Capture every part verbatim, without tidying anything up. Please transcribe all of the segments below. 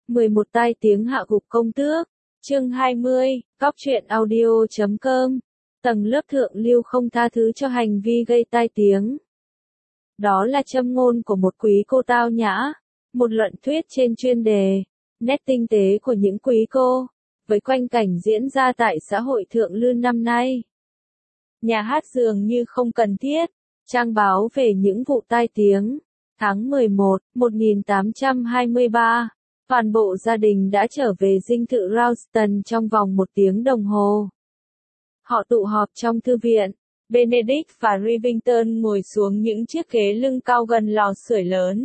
mười một tai tiếng hạ gục công tước. Chương hai mươi, Góc truyện audio chấm com. Tầng lớp thượng lưu không tha thứ cho hành vi gây tai tiếng. Đó là châm ngôn của một quý cô tao nhã, một luận thuyết trên chuyên đề, nét tinh tế của những quý cô, với quanh cảnh diễn ra tại xã hội thượng lưu năm nay. Nhà hát dường như không cần thiết, trang báo về những vụ tai tiếng. Tháng mười một, một nghìn tám trăm hai mươi ba, toàn bộ gia đình đã trở về dinh thự Ralston trong vòng một tiếng đồng hồ. Họ tụ họp trong thư viện. Benedict và Rivington ngồi xuống những chiếc ghế lưng cao gần lò sưởi lớn.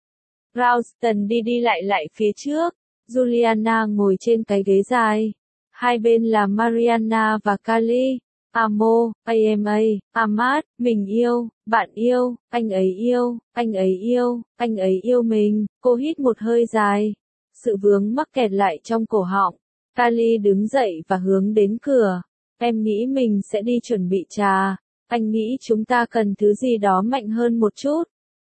Ralston đi đi lại lại phía trước, Juliana ngồi trên cái ghế dài. Hai bên là Mariana và Kali. Amo, Ama, Amat, mình yêu, bạn yêu, anh ấy yêu, anh ấy yêu, anh ấy yêu mình. Cô hít một hơi dài. Sự vướng mắc kẹt lại trong cổ họng. Kali đứng dậy và hướng đến cửa. Em nghĩ mình sẽ đi chuẩn bị trà. Anh nghĩ chúng ta cần thứ gì đó mạnh hơn một chút.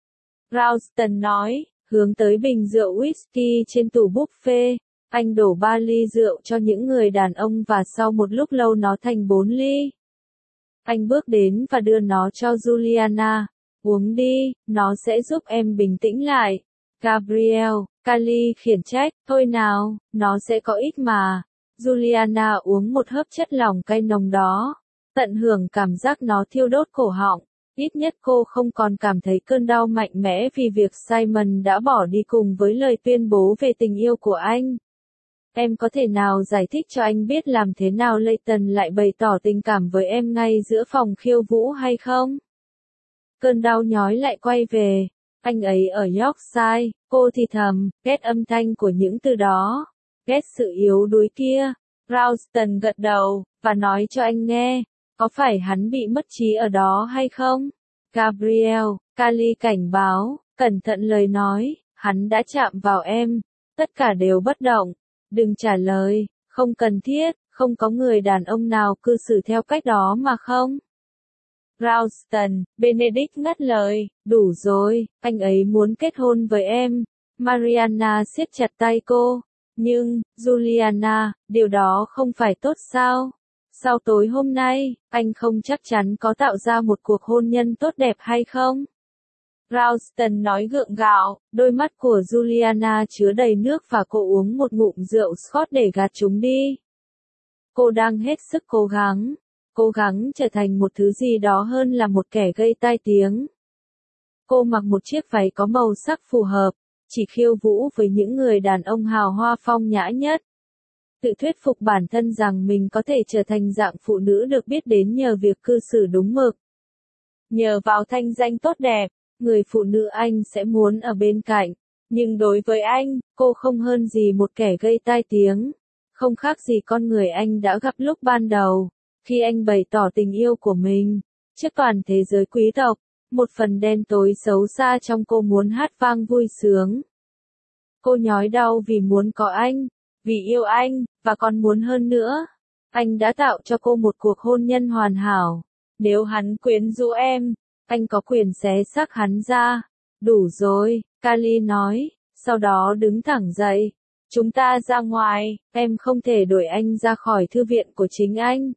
Ralston nói, hướng tới bình rượu whisky trên tủ buffet. Anh đổ ba ly rượu cho những người đàn ông và sau một lúc lâu nó thành bốn ly. Anh bước đến và đưa nó cho Juliana. Uống đi, nó sẽ giúp em bình tĩnh lại. Gabriel, Kali khiển trách, thôi nào, nó sẽ có ích mà. Juliana uống một hớp chất lỏng cay nồng đó. Tận hưởng cảm giác nó thiêu đốt cổ họng. Ít nhất cô không còn cảm thấy cơn đau mạnh mẽ vì việc Simon đã bỏ đi cùng với lời tuyên bố về tình yêu của anh. Em có thể nào giải thích cho anh biết làm thế nào Leighton lại bày tỏ tình cảm với em ngay giữa phòng khiêu vũ hay không? Cơn đau nhói lại quay về. Anh ấy ở Yorkshire, cô thì thầm, ghét âm thanh của những từ đó. Ghét sự yếu đuối kia. Ralston gật đầu, và nói cho anh nghe, có phải hắn bị mất trí ở đó hay không? Gabriel, Kali cảnh báo, cẩn thận lời nói, hắn đã chạm vào em. Tất cả đều bất động. Đừng trả lời, không cần thiết, không có người đàn ông nào cư xử theo cách đó mà không? Ralston, Benedict ngắt lời, đủ rồi, anh ấy muốn kết hôn với em. Mariana siết chặt tay cô. Nhưng, Juliana, điều đó không phải tốt sao? Sau tối hôm nay, anh không chắc chắn có tạo ra một cuộc hôn nhân tốt đẹp hay không? Ralston nói gượng gạo, đôi mắt của Juliana chứa đầy nước và cô uống một ngụm rượu Scotch để gạt chúng đi. Cô đang hết sức cố gắng, cố gắng trở thành một thứ gì đó hơn là một kẻ gây tai tiếng. Cô mặc một chiếc váy có màu sắc phù hợp, chỉ khiêu vũ với những người đàn ông hào hoa phong nhã nhất. Tự thuyết phục bản thân rằng mình có thể trở thành dạng phụ nữ được biết đến nhờ việc cư xử đúng mực. Nhờ vào thanh danh tốt đẹp, người phụ nữ anh sẽ muốn ở bên cạnh. Nhưng đối với anh, cô không hơn gì một kẻ gây tai tiếng. Không khác gì con người anh đã gặp lúc ban đầu, khi anh bày tỏ tình yêu của mình. Trước toàn thế giới quý tộc, một phần đen tối xấu xa trong cô muốn hát vang vui sướng. Cô nhói đau vì muốn có anh, vì yêu anh, và còn muốn hơn nữa. Anh đã tạo cho cô một cuộc hôn nhân hoàn hảo. Nếu hắn quyến rũ em, anh có quyền xé xác hắn ra. Đủ rồi, Kali nói, sau đó đứng thẳng dậy. Chúng ta ra ngoài, em không thể đuổi anh ra khỏi thư viện của chính anh.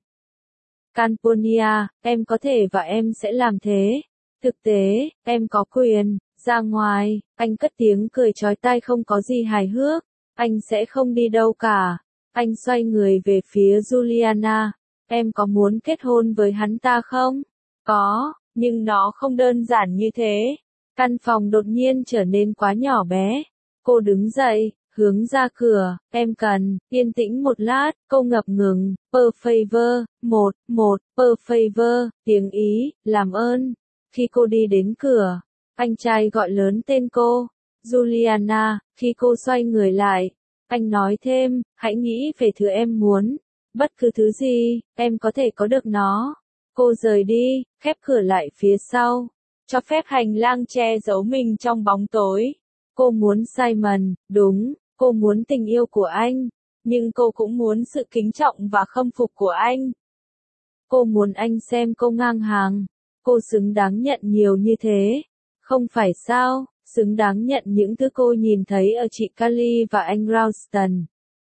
Calpurnia, em có thể và em sẽ làm thế. Thực tế, em có quyền, ra ngoài, anh cất tiếng cười chói tai không có gì hài hước. Anh sẽ không đi đâu cả. Anh xoay người về phía Juliana. Em có muốn kết hôn với hắn ta không? Có, nhưng nó không đơn giản như thế. Căn phòng đột nhiên trở nên quá nhỏ bé. Cô đứng dậy, hướng ra cửa. Em cần, yên tĩnh một lát, cô ngập ngừng. Per favor, một, một, per favor, tiếng Ý, làm ơn. Khi cô đi đến cửa, anh trai gọi lớn tên cô. Juliana, khi cô xoay người lại, anh nói thêm, hãy nghĩ về thứ em muốn. Bất cứ thứ gì, em có thể có được nó. Cô rời đi, khép cửa lại phía sau, cho phép hành lang che giấu mình trong bóng tối. Cô muốn Simon, đúng, cô muốn tình yêu của anh, nhưng cô cũng muốn sự kính trọng và khâm phục của anh. Cô muốn anh xem cô ngang hàng, cô xứng đáng nhận nhiều như thế. Không phải sao? xứng đáng nhận những thứ cô nhìn thấy ở chị Carly và anh Ralston,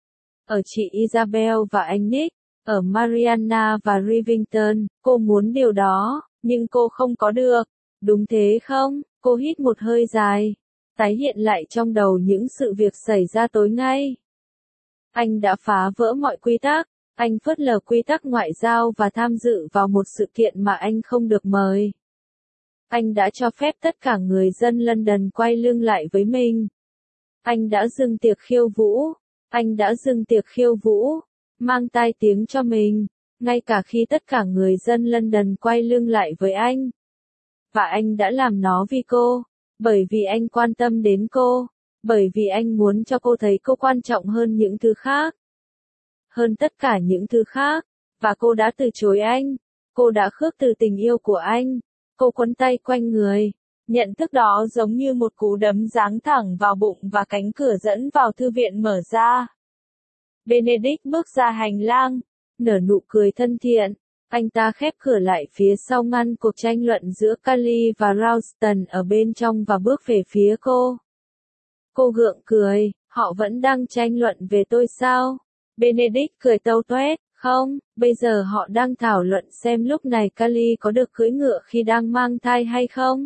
ở chị Isabel và anh Nick, ở Mariana và Rivington. Cô muốn điều đó, nhưng cô không có được. Đúng thế không? Cô hít một hơi dài, tái hiện lại trong đầu những sự việc xảy ra tối nay. Anh đã phá vỡ mọi quy tắc, anh phớt lờ quy tắc ngoại giao và tham dự vào một sự kiện mà anh không được mời. Anh đã cho phép tất cả người dân London quay lưng lại với mình. Anh đã dừng tiệc khiêu vũ, anh đã dừng tiệc khiêu vũ, mang tai tiếng cho mình, ngay cả khi tất cả người dân London quay lưng lại với anh. Và anh đã làm nó vì cô, bởi vì anh quan tâm đến cô, bởi vì anh muốn cho cô thấy cô quan trọng hơn những thứ khác. Hơn tất cả những thứ khác, và cô đã từ chối anh, cô đã khước từ tình yêu của anh, cô quấn tay quanh người. Nhận thức đó giống như một cú đấm giáng thẳng vào bụng và cánh cửa dẫn vào thư viện mở ra. Benedict bước ra hành lang, nở nụ cười thân thiện. Anh ta khép cửa lại phía sau ngăn cuộc tranh luận giữa Carly và Ralston ở bên trong và bước về phía cô. Cô gượng cười, họ vẫn đang tranh luận về tôi sao? Benedict cười tâu toét, không, bây giờ họ đang thảo luận xem lúc này Carly có được cưỡi ngựa khi đang mang thai hay không.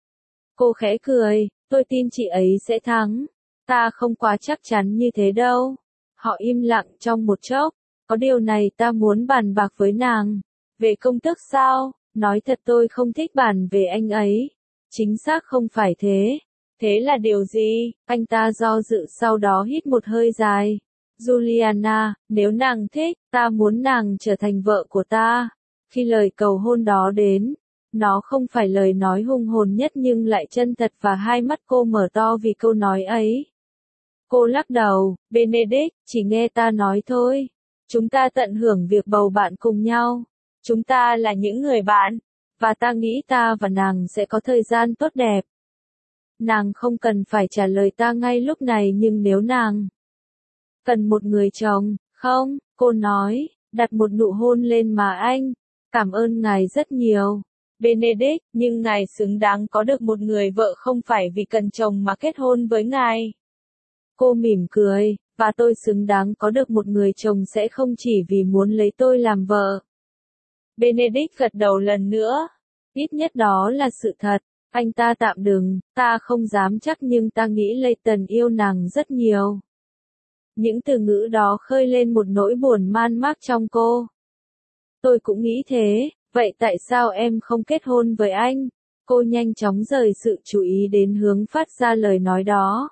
Cô khẽ cười, tôi tin chị ấy sẽ thắng. Ta không quá chắc chắn như thế đâu. Họ im lặng trong một chốc, có điều này ta muốn bàn bạc với nàng. Về công thức sao? Nói thật tôi không thích bàn về anh ấy. Chính xác không phải thế. Thế là điều gì? Anh ta do dự sau đó hít một hơi dài. Juliana, nếu nàng thích, ta muốn nàng trở thành vợ của ta. Khi lời cầu hôn đó đến, nó không phải lời nói hùng hồn nhất nhưng lại chân thật và hai mắt cô mở to vì câu nói ấy. Cô lắc đầu, Benedict, chỉ nghe ta nói thôi. Chúng ta tận hưởng việc bầu bạn cùng nhau. Chúng ta là những người bạn, và ta nghĩ ta và nàng sẽ có thời gian tốt đẹp. Nàng không cần phải trả lời ta ngay lúc này nhưng nếu nàng cần một người chồng, không, cô nói, đặt một nụ hôn lên má anh. Cảm ơn ngài rất nhiều. Benedict, nhưng ngài xứng đáng có được một người vợ không phải vì cần chồng mà kết hôn với ngài. Cô mỉm cười, và tôi xứng đáng có được một người chồng sẽ không chỉ vì muốn lấy tôi làm vợ. Benedict gật đầu lần nữa. Ít nhất đó là sự thật. Anh ta tạm đừng, ta không dám chắc nhưng ta nghĩ Leighton yêu nàng rất nhiều. Những từ ngữ đó khơi lên một nỗi buồn man mác trong cô. Tôi cũng nghĩ thế, vậy tại sao em không kết hôn với anh? Cô nhanh chóng rời sự chú ý đến hướng phát ra lời nói đó.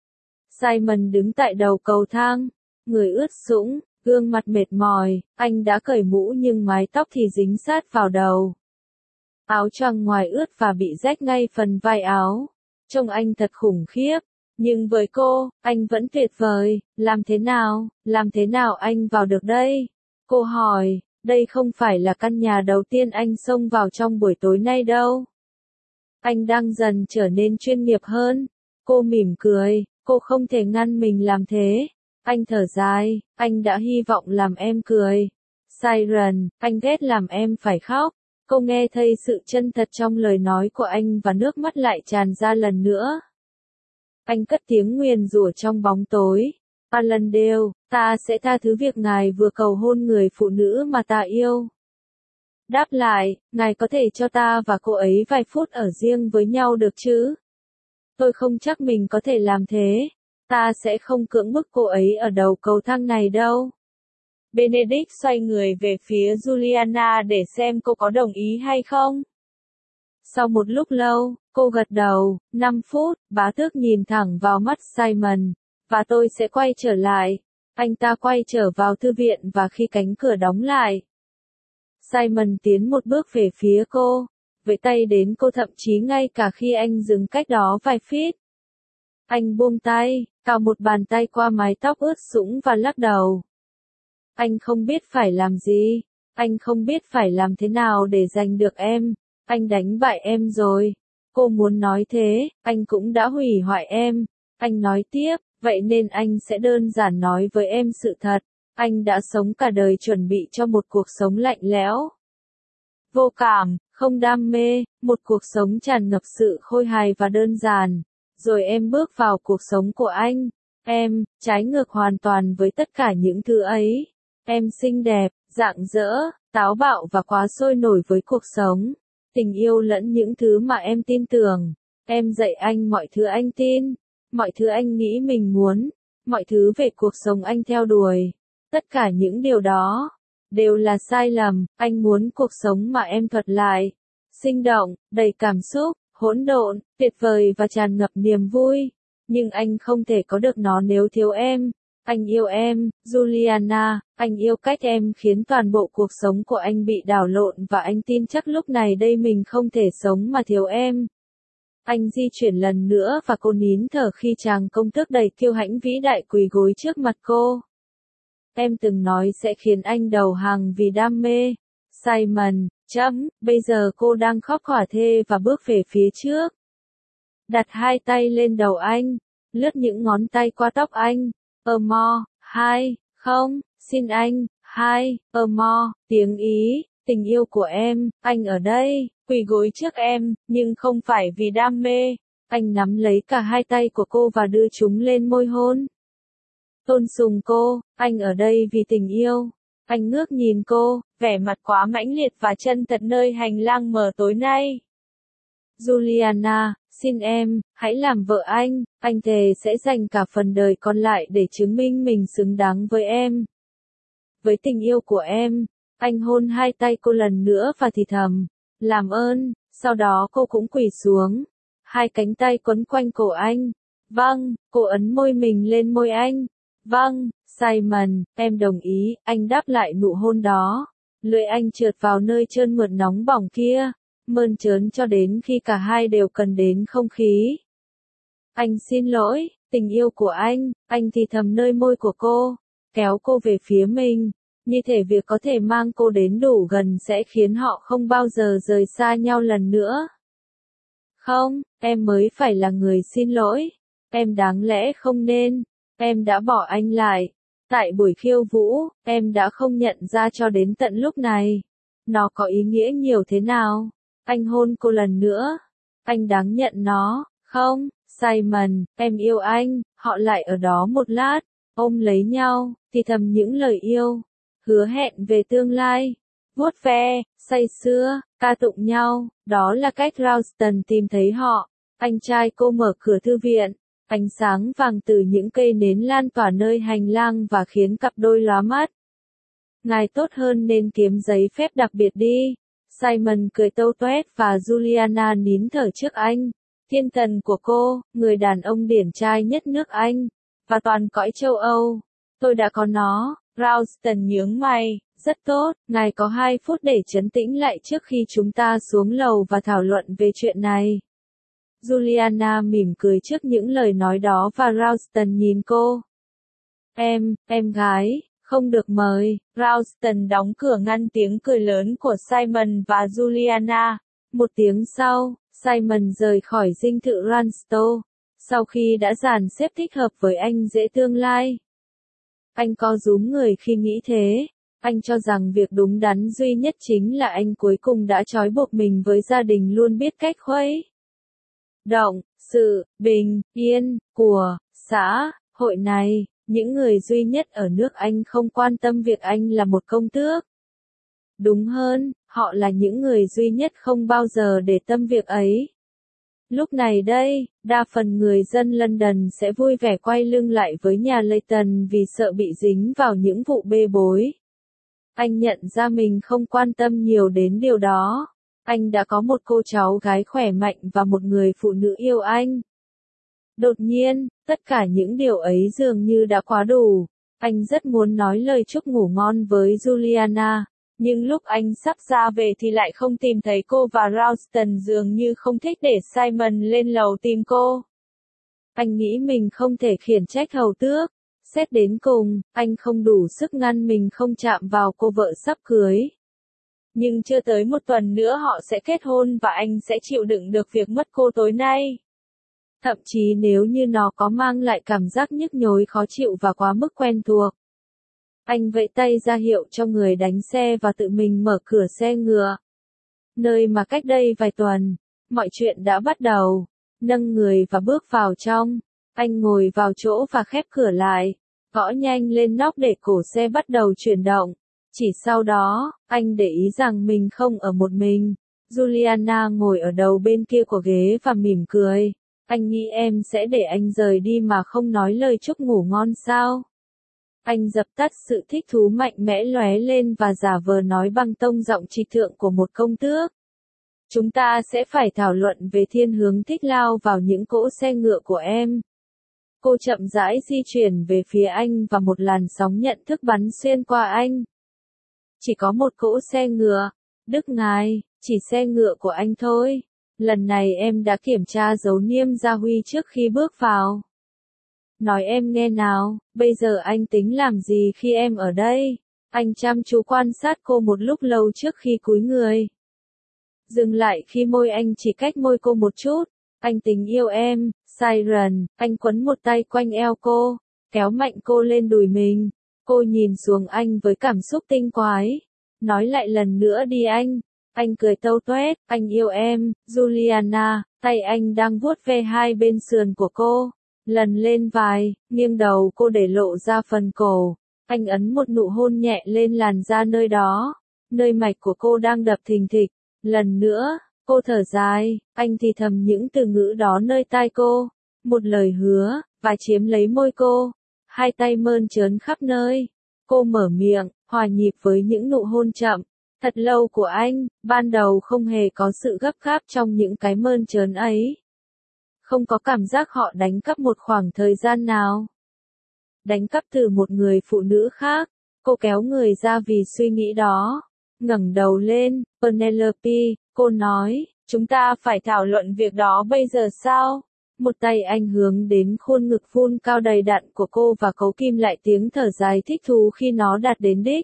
Simon đứng tại đầu cầu thang, người ướt sũng, gương mặt mệt mỏi, anh đã cởi mũ nhưng mái tóc thì dính sát vào đầu. Áo choàng ngoài ướt và bị rách ngay phần vai áo. Trông anh thật khủng khiếp. Nhưng với cô, anh vẫn tuyệt vời. Làm thế nào, làm thế nào anh vào được đây? Cô hỏi, đây không phải là căn nhà đầu tiên anh xông vào trong buổi tối nay đâu. Anh đang dần trở nên chuyên nghiệp hơn. Cô mỉm cười, cô không thể ngăn mình làm thế. Anh thở dài, anh đã hy vọng làm em cười. Siren, anh ghét làm em phải khóc. Cô nghe thấy sự chân thật trong lời nói của anh và nước mắt lại tràn ra lần nữa. Anh cất tiếng nguyền rủa trong bóng tối. Arlandale, ta sẽ tha thứ việc ngài vừa cầu hôn người phụ nữ mà ta yêu. Đáp lại, ngài có thể cho ta và cô ấy vài phút ở riêng với nhau được chứ? Tôi không chắc mình có thể làm thế. Ta sẽ không cưỡng bức cô ấy ở đầu cầu thang này đâu. Benedict xoay người về phía Juliana để xem cô có đồng ý hay không. Sau một lúc lâu, cô gật đầu, năm phút, bá tước nhìn thẳng vào mắt Simon, và tôi sẽ quay trở lại. Anh ta quay trở vào thư viện và khi cánh cửa đóng lại, Simon tiến một bước về phía cô, với tay đến cô thậm chí ngay cả khi anh dừng cách đó vài feet. Anh buông tay, cào một bàn tay qua mái tóc ướt sũng và lắc đầu. Anh không biết phải làm gì, anh không biết phải làm thế nào để giành được em, anh đánh bại em rồi. Cô muốn nói thế, anh cũng đã hủy hoại em. Anh nói tiếp, vậy nên anh sẽ đơn giản nói với em sự thật. Anh đã sống cả đời chuẩn bị cho một cuộc sống lạnh lẽo, vô cảm, không đam mê, một cuộc sống tràn ngập sự khôi hài và đơn giản. rồi em bước vào cuộc sống của anh. Em, trái ngược hoàn toàn với tất cả những thứ ấy. Em xinh đẹp, rạng rỡ, táo bạo và quá sôi nổi với cuộc sống, tình yêu lẫn những thứ mà em tin tưởng. Em dạy anh mọi thứ anh tin, mọi thứ anh nghĩ mình muốn, mọi thứ về cuộc sống anh theo đuổi. Tất cả những điều đó đều là sai lầm. Anh muốn cuộc sống mà em thuật lại, sinh động, đầy cảm xúc, hỗn độn, tuyệt vời và tràn ngập niềm vui. Nhưng anh không thể có được nó nếu thiếu em. Anh yêu em, Juliana, anh yêu cách em khiến toàn bộ cuộc sống của anh bị đảo lộn và anh tin chắc lúc này đây mình không thể sống mà thiếu em. Anh di chuyển lần nữa và cô nín thở khi chàng công tước đầy kiêu hãnh vĩ đại quỳ gối trước mặt cô. Em từng nói sẽ khiến anh đầu hàng vì đam mê. Simon, chấm, bây giờ cô đang khóc hỏa thê và bước về phía trước. Đặt hai tay lên đầu anh, lướt những ngón tay qua tóc anh. Amo, hai, không, xin anh, hai, Amo, tiếng Ý, tình yêu của em, anh ở đây, quỳ gối trước em, nhưng không phải vì đam mê. Anh nắm lấy cả hai tay của cô và đưa chúng lên môi hôn. Tôn sùng cô, anh ở đây vì tình yêu. Anh ngước nhìn cô, vẻ mặt quá mãnh liệt và chân thật nơi hành lang mờ tối nay. Juliana, xin em, hãy làm vợ anh, anh thề sẽ dành cả phần đời còn lại để chứng minh mình xứng đáng với em. Với tình yêu của em, anh hôn hai tay cô lần nữa và thì thầm, làm ơn, sau đó cô cũng quỳ xuống. Hai cánh tay quấn quanh cổ anh. Vâng, cô ấn môi mình lên môi anh. Vâng, Simon, em đồng ý, anh đáp lại nụ hôn đó. Lưỡi anh trượt vào nơi trơn mượt nóng bỏng kia, mơn trớn cho đến khi cả hai đều cần đến không khí. Anh xin lỗi, tình yêu của anh, anh thì thầm nơi môi của cô, kéo cô về phía mình, như thể việc có thể mang cô đến đủ gần sẽ khiến họ không bao giờ rời xa nhau lần nữa. Không, em mới phải là người xin lỗi, em đáng lẽ không nên, em đã bỏ anh lại. Tại buổi khiêu vũ, em đã không nhận ra cho đến tận lúc này. Nó có ý nghĩa nhiều thế nào? Anh hôn cô lần nữa. Anh đáng nhận nó, không? Simon, em yêu anh. Họ lại ở đó một lát, ôm lấy nhau, thì thầm những lời yêu, hứa hẹn về tương lai, vuốt ve, say sưa, ca tụng nhau. Đó là cách Ralston tìm thấy họ. Anh trai cô mở cửa thư viện. Ánh sáng vàng từ những cây nến lan tỏa nơi hành lang và khiến cặp đôi lóa mắt. Ngài tốt hơn nên kiếm giấy phép đặc biệt đi. Simon cười tâu toét và Juliana nín thở trước anh. Thiên thần của cô, người đàn ông điển trai nhất nước Anh, và toàn cõi châu Âu. Tôi đã có nó. Ralston nhướng mày. Rất tốt, ngài có hai phút để trấn tĩnh lại trước khi chúng ta xuống lầu và thảo luận về chuyện này. Juliana mỉm cười trước những lời nói đó và Ralston nhìn cô. Em, em gái, không được mời. Ralston đóng cửa ngăn tiếng cười lớn của Simon và Juliana. Một tiếng sau, Simon rời khỏi dinh thự Ranstow, sau khi đã dàn xếp thích hợp với anh dễ tương lai. Anh co rúm người khi nghĩ thế. Anh cho rằng việc đúng đắn duy nhất chính là anh cuối cùng đã trói buộc mình với gia đình luôn biết cách khuấy động, sự, bình, yên, của, xã, hội này, những người duy nhất ở nước Anh không quan tâm việc anh là một công tước. Đúng hơn, họ là những người duy nhất không bao giờ để tâm việc ấy. Lúc này đây, đa phần người dân London sẽ vui vẻ quay lưng lại với nhà Leighton vì sợ bị dính vào những vụ bê bối. Anh nhận ra mình không quan tâm nhiều đến điều đó. Anh đã có một cô cháu gái khỏe mạnh và một người phụ nữ yêu anh. Đột nhiên, tất cả những điều ấy dường như đã quá đủ. Anh rất muốn nói lời chúc ngủ ngon với Juliana, nhưng lúc anh sắp ra về thì lại không tìm thấy cô và Ralston dường như không thích để Simon lên lầu tìm cô. Anh nghĩ mình không thể khiển trách hầu tước. Xét đến cùng, anh không đủ sức ngăn mình không chạm vào cô vợ sắp cưới. Nhưng chưa tới một tuần nữa họ sẽ kết hôn và anh sẽ chịu đựng được việc mất cô tối nay. Thậm chí nếu như nó có mang lại cảm giác nhức nhối khó chịu và quá mức quen thuộc. Anh vẫy tay ra hiệu cho người đánh xe và tự mình mở cửa xe ngựa. Nơi mà cách đây vài tuần, mọi chuyện đã bắt đầu. nâng người và bước vào trong. Anh ngồi vào chỗ và khép cửa lại, gõ nhanh lên nóc để cổ xe bắt đầu chuyển động. Chỉ sau đó, anh để ý rằng mình không ở một mình. Juliana ngồi ở đầu bên kia của ghế và mỉm cười. Anh nghĩ em sẽ để anh rời đi mà không nói lời chúc ngủ ngon sao? Anh dập tắt sự thích thú mạnh mẽ lóe lên và giả vờ nói bằng tông giọng trịch thượng của một công tước. Chúng ta sẽ phải thảo luận về thiên hướng thích lao vào những cỗ xe ngựa của em. Cô chậm rãi di chuyển về phía anh và một làn sóng nhận thức bắn xuyên qua anh. Chỉ có một cỗ xe ngựa. Đức ngài, chỉ xe ngựa của anh thôi. Lần này em đã kiểm tra dấu niêm gia huy trước khi bước vào. Nói em nghe nào, bây giờ anh tính làm gì khi em ở đây? Anh chăm chú quan sát cô một lúc lâu trước khi cúi người. Dừng lại khi môi anh chỉ cách môi cô một chút. Anh tình yêu em, Siren. Anh quấn một tay quanh eo cô, kéo mạnh cô lên đùi mình. Cô nhìn xuống anh với cảm xúc tinh quái. Nói lại lần nữa đi anh. Anh cười tâu tuét, anh yêu em, Juliana. Tay anh đang vuốt ve hai bên sườn của cô. Lần lên vai, nghiêng đầu cô để lộ ra phần cổ. Anh ấn một nụ hôn nhẹ lên làn da nơi đó. Nơi mạch của cô đang đập thình thịch. Lần nữa, cô thở dài, anh thì thầm những từ ngữ đó nơi tai cô. Một lời hứa, và chiếm lấy môi cô. Hai tay mơn trớn khắp nơi. Cô mở miệng, hòa nhịp với những nụ hôn chậm. Thật lâu của anh, ban đầu không hề có sự gấp gáp trong những cái mơn trớn ấy. Không có cảm giác họ đánh cắp một khoảng thời gian nào. Đánh cắp từ một người phụ nữ khác. Cô kéo người ra vì suy nghĩ đó. Ngẩng đầu lên, Penelope, cô nói, chúng ta phải thảo luận việc đó bây giờ sao? Một tay anh hướng đến khuôn ngực phun cao đầy đặn của cô và cấu kim lại tiếng thở dài thích thú khi nó đạt đến đích.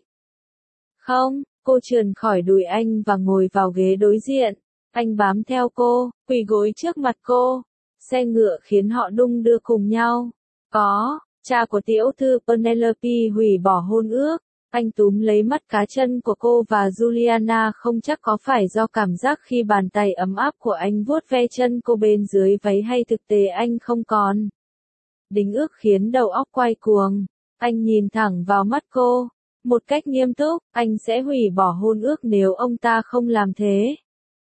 Không, cô trườn khỏi đùi anh và ngồi vào ghế đối diện. Anh bám theo cô, quỳ gối trước mặt cô. Xe ngựa khiến họ đung đưa cùng nhau. Có, cha của tiểu thư Penelope hủy bỏ hôn ước. Anh túm lấy mắt cá chân của cô và Juliana không chắc có phải do cảm giác khi bàn tay ấm áp của anh vuốt ve chân cô bên dưới váy hay thực tế anh không còn. Đính ước khiến đầu óc quay cuồng. Anh nhìn thẳng vào mắt cô. Một cách nghiêm túc, anh sẽ hủy bỏ hôn ước nếu ông ta không làm thế.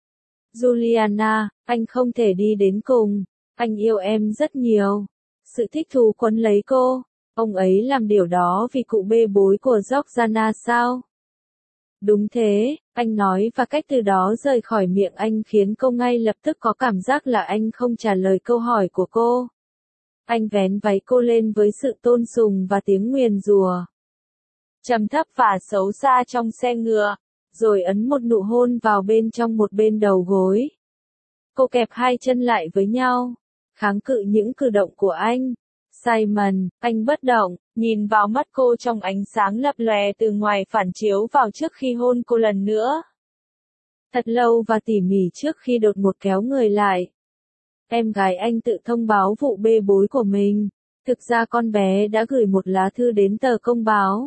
Juliana, anh không thể đi đến cùng. Anh yêu em rất nhiều. Sự thích thú quấn lấy cô. Ông ấy làm điều đó vì cụ bê bối của Georgiana sao? Đúng thế, anh nói và cách từ đó rời khỏi miệng anh khiến cô ngay lập tức có cảm giác là anh không trả lời câu hỏi của cô. Anh vén váy cô lên với sự tôn sùng và tiếng nguyền rủa. Trầm thấp và xấu xa trong xe ngựa, rồi ấn một nụ hôn vào bên trong một bên đầu gối. Cô kẹp hai chân lại với nhau, kháng cự những cử động của anh. Simon, anh bất động, nhìn vào mắt cô trong ánh sáng lập lòe từ ngoài phản chiếu vào trước khi hôn cô lần nữa. Thật lâu và tỉ mỉ trước khi đột ngột kéo người lại. Em gái anh tự thông báo vụ bê bối của mình. Thực ra con bé đã gửi một lá thư đến tờ công báo.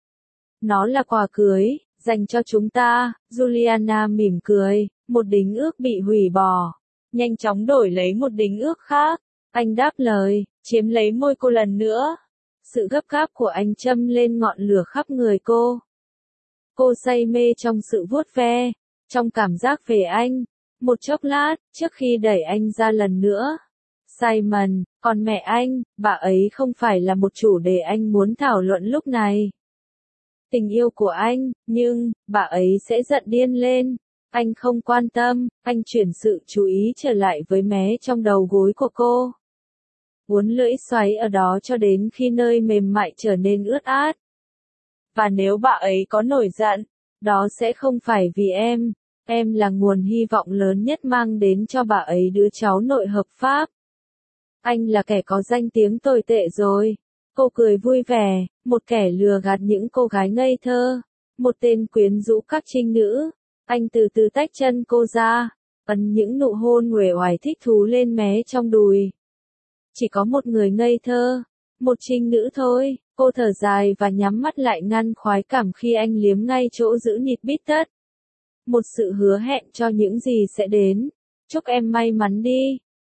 Nó là quà cưới, dành cho chúng ta. Juliana mỉm cười, một đính ước bị hủy bỏ. Nhanh chóng đổi lấy một đính ước khác. Anh đáp lời, chiếm lấy môi cô lần nữa. Sự gấp gáp của anh châm lên ngọn lửa khắp người cô. Cô say mê trong sự vuốt ve, trong cảm giác về anh. Một chốc lát, trước khi đẩy anh ra lần nữa. Simon, còn mẹ anh, bà ấy không phải là một chủ đề anh muốn thảo luận lúc này. Tình yêu của anh, nhưng, bà ấy sẽ giận điên lên. Anh không quan tâm, anh chuyển sự chú ý trở lại với mé trong đầu gối của cô. Uốn lưỡi xoáy ở đó cho đến khi nơi mềm mại trở nên ướt át. Và nếu bà ấy có nổi giận, đó sẽ không phải vì em. Em là nguồn hy vọng lớn nhất mang đến cho bà ấy đứa cháu nội hợp pháp. Anh là kẻ có danh tiếng tồi tệ rồi. Cô cười vui vẻ, một kẻ lừa gạt những cô gái ngây thơ. Một tên quyến rũ các trinh nữ. Anh từ từ tách chân cô ra, ấn những nụ hôn uể oải thích thú lên mé trong đùi. Chỉ có một người ngây thơ, một trinh nữ thôi. Cô thở dài và nhắm mắt lại ngăn khoái cảm khi anh liếm ngay chỗ giữ nịt bít tất. Một sự hứa hẹn cho những gì sẽ đến. Chúc em may mắn đi.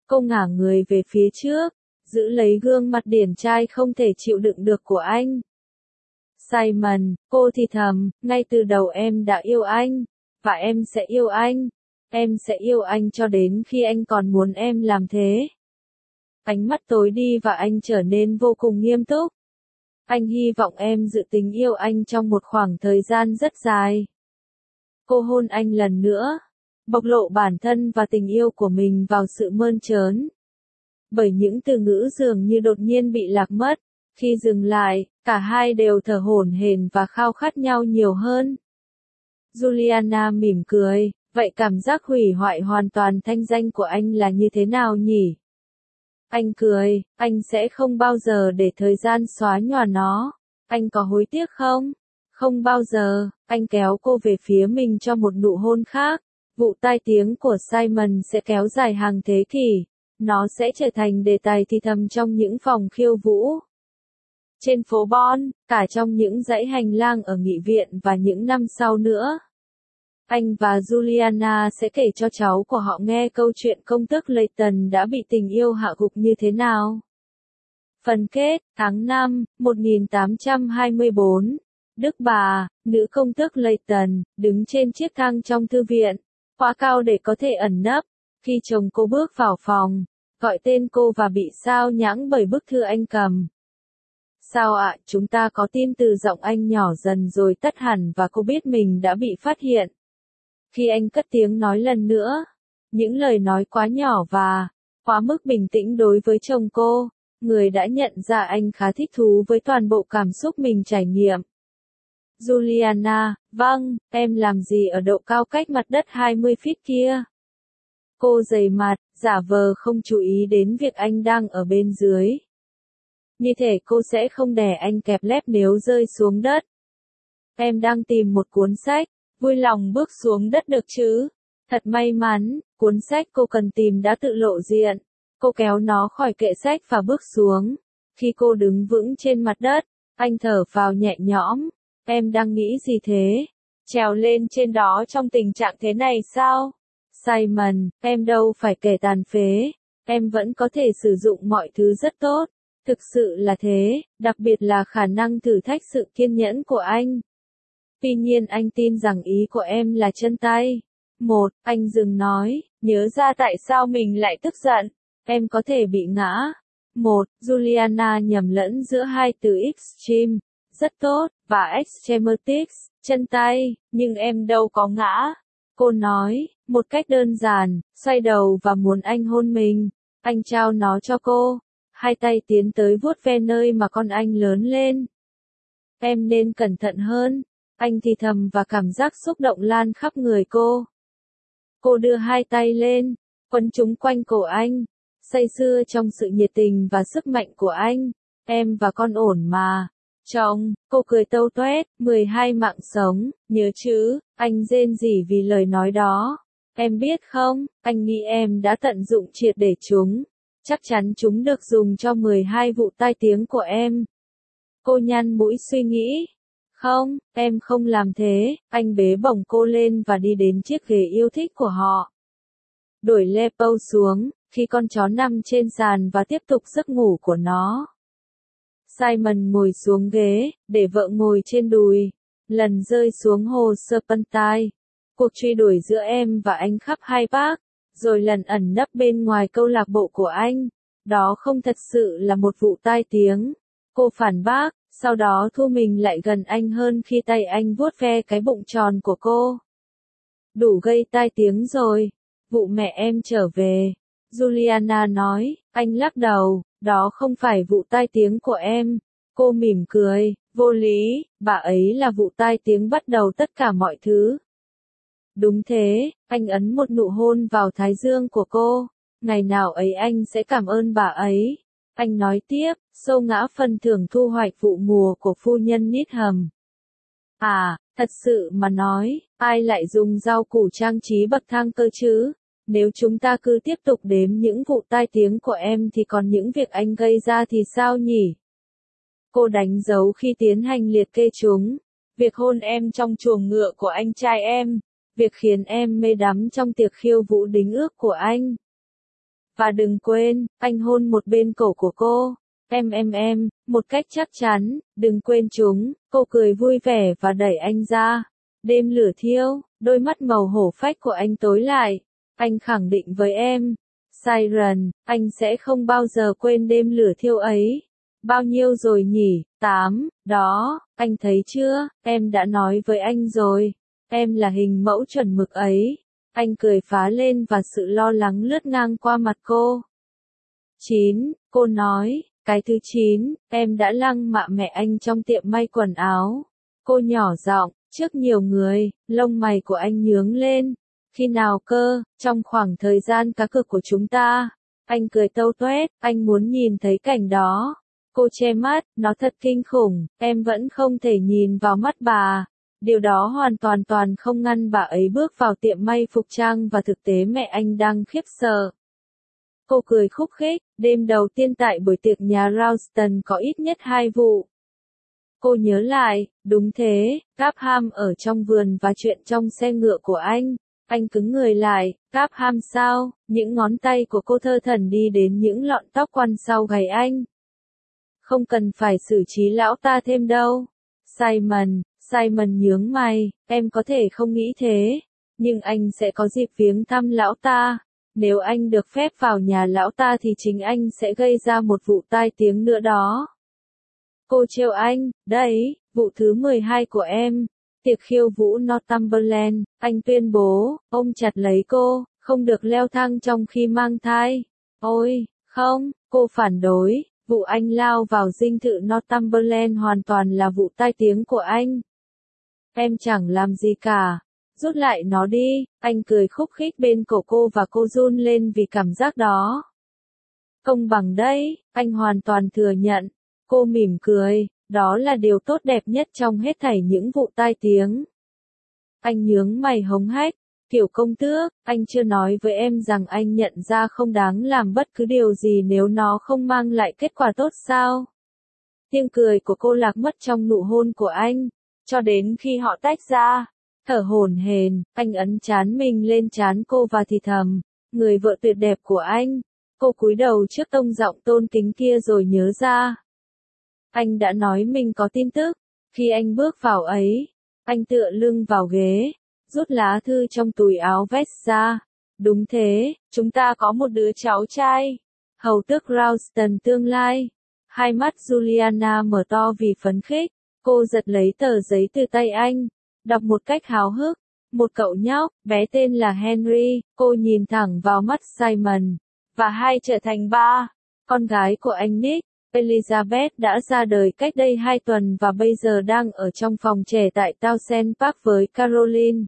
Cô ngả người về phía trước, giữ lấy gương mặt điển trai không thể chịu đựng được của anh. Simon, cô thì thầm, ngay từ đầu em đã yêu anh, và em sẽ yêu anh. Em sẽ yêu anh cho đến khi anh còn muốn em làm thế. Ánh mắt tối đi và anh trở nên vô cùng nghiêm túc. Anh hy vọng em dự tính yêu anh trong một khoảng thời gian rất dài. Cô hôn anh lần nữa, bộc lộ bản thân và tình yêu của mình vào sự mơn trớn. Bởi những từ ngữ dường như đột nhiên bị lạc mất, khi dừng lại, cả hai đều thở hổn hển và khao khát nhau nhiều hơn. Juliana mỉm cười, vậy cảm giác hủy hoại hoàn toàn thanh danh của anh là như thế nào nhỉ? Anh cười, anh sẽ không bao giờ để thời gian xóa nhòa nó. Anh có hối tiếc không? Không bao giờ. Anh kéo cô về phía mình cho một nụ hôn khác. Vụ tai tiếng của Simon sẽ kéo dài hàng thế kỷ. Nó sẽ trở thành đề tài thì thầm trong những phòng khiêu vũ. Trên phố Bon, cả trong những dãy hành lang ở nghị viện và những năm sau nữa. Anh và Juliana sẽ kể cho cháu của họ nghe câu chuyện công tước Layton đã bị tình yêu hạ gục như thế nào. Phần kết, tháng năm, một nghìn tám trăm hai mươi bốn. Đức bà, nữ công tước Layton, đứng trên chiếc thang trong thư viện, quá cao để có thể ẩn nấp. Khi chồng cô bước vào phòng, gọi tên cô và bị sao nhãng bởi bức thư anh cầm. Sao ạ, à, chúng ta có tin từ giọng anh nhỏ dần rồi tắt hẳn và cô biết mình đã bị phát hiện. Khi anh cất tiếng nói lần nữa, những lời nói quá nhỏ và quá mức bình tĩnh đối với chồng cô, người đã nhận ra anh khá thích thú với toàn bộ cảm xúc mình trải nghiệm. Juliana, vâng, em làm gì ở độ cao cách mặt đất hai mươi feet kia? Cô dày mặt, giả vờ không chú ý đến việc anh đang ở bên dưới. Như thể cô sẽ không để anh kẹp lép nếu rơi xuống đất. Em đang tìm một cuốn sách, vui lòng bước xuống đất được chứ? Thật may mắn, cuốn sách cô cần tìm đã tự lộ diện. Cô kéo nó khỏi kệ sách và bước xuống. Khi cô đứng vững trên mặt đất, anh thở phào nhẹ nhõm. Em đang nghĩ gì thế? Trèo lên trên đó trong tình trạng thế này sao? Simon, em đâu phải kẻ tàn phế. Em vẫn có thể sử dụng mọi thứ rất tốt. Thực sự là thế, đặc biệt là khả năng thử thách sự kiên nhẫn của anh. Tuy nhiên anh tin rằng ý của em là chân tay. Một, anh dừng nói, nhớ ra tại sao mình lại tức giận. Em có thể bị ngã. Một, Juliana nhầm lẫn giữa hai từ extreme, rất tốt, và extrematics, chân tay, nhưng em đâu có ngã. Cô nói, một cách đơn giản, xoay đầu và muốn anh hôn mình. Anh trao nó cho cô. Hai tay tiến tới vuốt ve nơi mà con anh lớn lên. Em nên cẩn thận hơn. Anh thì thầm và cảm giác xúc động lan khắp người cô. Cô đưa hai tay lên, quấn chúng quanh cổ anh, say sưa trong sự nhiệt tình và sức mạnh của anh. Em và con ổn mà. Chồng, cô cười tâu toét, mười hai mạng sống, nhớ chứ, anh rên rỉ vì lời nói đó. Em biết không, anh nghĩ em đã tận dụng triệt để chúng. Chắc chắn chúng được dùng cho mười hai vụ tai tiếng của em. Cô nhăn mũi suy nghĩ. Không, em không làm thế. Anh bế bổng cô lên và đi đến chiếc ghế yêu thích của họ. Đuổi Lepo xuống, khi con chó nằm trên sàn và tiếp tục giấc ngủ của nó. Simon ngồi xuống ghế, để vợ ngồi trên đùi. Lần rơi xuống hồ Serpentine. Cuộc truy đuổi giữa em và anh khắp hai bác. Rồi lần ẩn nấp bên ngoài câu lạc bộ của anh. Đó không thật sự là một vụ tai tiếng. Cô phản bác, sau đó thu mình lại gần anh hơn khi tay anh vuốt ve cái bụng tròn của cô. Đủ gây tai tiếng rồi. Vụ mẹ em trở về. Juliana nói, anh lắc đầu, đó không phải vụ tai tiếng của em. Cô mỉm cười, vô lý, bà ấy là vụ tai tiếng bắt đầu tất cả mọi thứ. Đúng thế, anh ấn một nụ hôn vào thái dương của cô. Ngày nào ấy anh sẽ cảm ơn bà ấy. Anh nói tiếp, sâu ngã phần thưởng thu hoạch vụ mùa của phu nhân Needham. À, thật sự mà nói, ai lại dùng rau củ trang trí bậc thang cơ chứ? Nếu chúng ta cứ tiếp tục đếm những vụ tai tiếng của em thì còn những việc anh gây ra thì sao nhỉ? Cô đánh dấu khi tiến hành liệt kê chúng. Việc hôn em trong chuồng ngựa của anh trai em. Việc khiến em mê đắm trong tiệc khiêu vũ đính ước của anh. Và đừng quên, anh hôn một bên cổ của cô. Em em em, một cách chắc chắn, đừng quên chúng. Cô cười vui vẻ và đẩy anh ra. Đêm lửa thiêu, đôi mắt màu hổ phách của anh tối lại. Anh khẳng định với em, Siren, anh sẽ không bao giờ quên đêm lửa thiêu ấy. Bao nhiêu rồi nhỉ? Tám, đó, anh thấy chưa, em đã nói với anh rồi. Em là hình mẫu chuẩn mực ấy. Anh cười phá lên và sự lo lắng lướt ngang qua mặt cô. Chín, cô nói, cái thứ chín, em đã lăng mạ mẹ anh trong tiệm may quần áo. Cô nhỏ giọng, trước nhiều người, lông mày của anh nhướng lên. Khi nào cơ, trong khoảng thời gian cá cược của chúng ta. Anh cười tâu tuét, anh muốn nhìn thấy cảnh đó. Cô che mắt, nó thật kinh khủng, em vẫn không thể nhìn vào mắt bà. Điều đó hoàn toàn toàn không ngăn bà ấy bước vào tiệm may phục trang và thực tế mẹ anh đang khiếp sợ. Cô cười khúc khích, đêm đầu tiên tại buổi tiệc nhà Ralston có ít nhất hai vụ. Cô nhớ lại, đúng thế, Clapham ở trong vườn và chuyện trong xe ngựa của anh. Anh cứng người lại, Clapham sao, những ngón tay của cô thơ thẩn đi đến những lọn tóc quăn sau gáy anh. Không cần phải xử trí lão ta thêm đâu. Simon, Simon nhướng mày, em có thể không nghĩ thế, nhưng anh sẽ có dịp viếng thăm lão ta. Nếu anh được phép vào nhà lão ta thì chính anh sẽ gây ra một vụ tai tiếng nữa đó. Cô trêu anh, đấy, vụ thứ mười hai của em, tiệc khiêu vũ Northumberland, anh tuyên bố, ôm chặt lấy cô, không được leo thang trong khi mang thai. Ôi, không, cô phản đối, vụ anh lao vào dinh thự Northumberland hoàn toàn là vụ tai tiếng của anh. Em chẳng làm gì cả. Rút lại nó đi, anh cười khúc khích bên cổ cô và cô run lên vì cảm giác đó. Công bằng đấy, anh hoàn toàn thừa nhận. Cô mỉm cười, đó là điều tốt đẹp nhất trong hết thảy những vụ tai tiếng. Anh nhướng mày hống hách, kiểu công tước, anh chưa nói với em rằng anh nhận ra không đáng làm bất cứ điều gì nếu nó không mang lại kết quả tốt sao? Tiếng cười của cô lạc mất trong nụ hôn của anh, cho đến khi họ tách ra. Thở hổn hển, anh ấn trán mình lên trán cô và thì thầm, người vợ tuyệt đẹp của anh. Cô cúi đầu trước tông giọng tôn kính kia rồi nhớ ra. Anh đã nói mình có tin tức. Khi anh bước vào ấy, anh tựa lưng vào ghế, rút lá thư trong túi áo vest ra. Đúng thế, chúng ta có một đứa cháu trai. Hầu tước Ralston tương lai. Hai mắt Juliana mở to vì phấn khích. Cô giật lấy tờ giấy từ tay anh. Đọc một cách háo hức, một cậu nhóc, bé tên là Henry, cô nhìn thẳng vào mắt Simon, và hai trở thành ba. Con gái của anh Nick, Elizabeth đã ra đời cách đây hai tuần và bây giờ đang ở trong phòng trẻ tại Townsend Park với Caroline.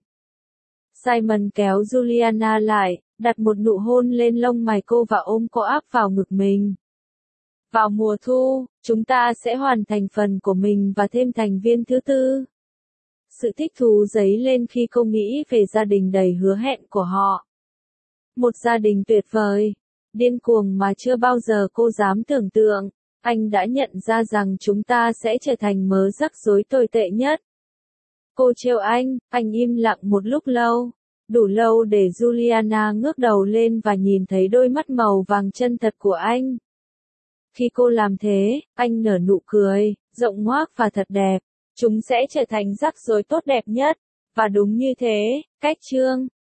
Simon kéo Juliana lại, đặt một nụ hôn lên lông mày cô và ôm cô áp vào ngực mình. Vào mùa thu, chúng ta sẽ hoàn thành phần của mình và thêm thành viên thứ tư. Sự thích thú dấy lên khi cô nghĩ về gia đình đầy hứa hẹn của họ. Một gia đình tuyệt vời, điên cuồng mà chưa bao giờ cô dám tưởng tượng. Anh đã nhận ra rằng chúng ta sẽ trở thành mớ rắc rối tồi tệ nhất. Cô trêu anh, anh im lặng một lúc lâu. Đủ lâu để Juliana ngước đầu lên và nhìn thấy đôi mắt màu vàng chân thật của anh. Khi cô làm thế, anh nở nụ cười, rộng ngoác và thật đẹp. Chúng sẽ trở thành rắc rối tốt đẹp nhất. Và đúng như thế, cách chương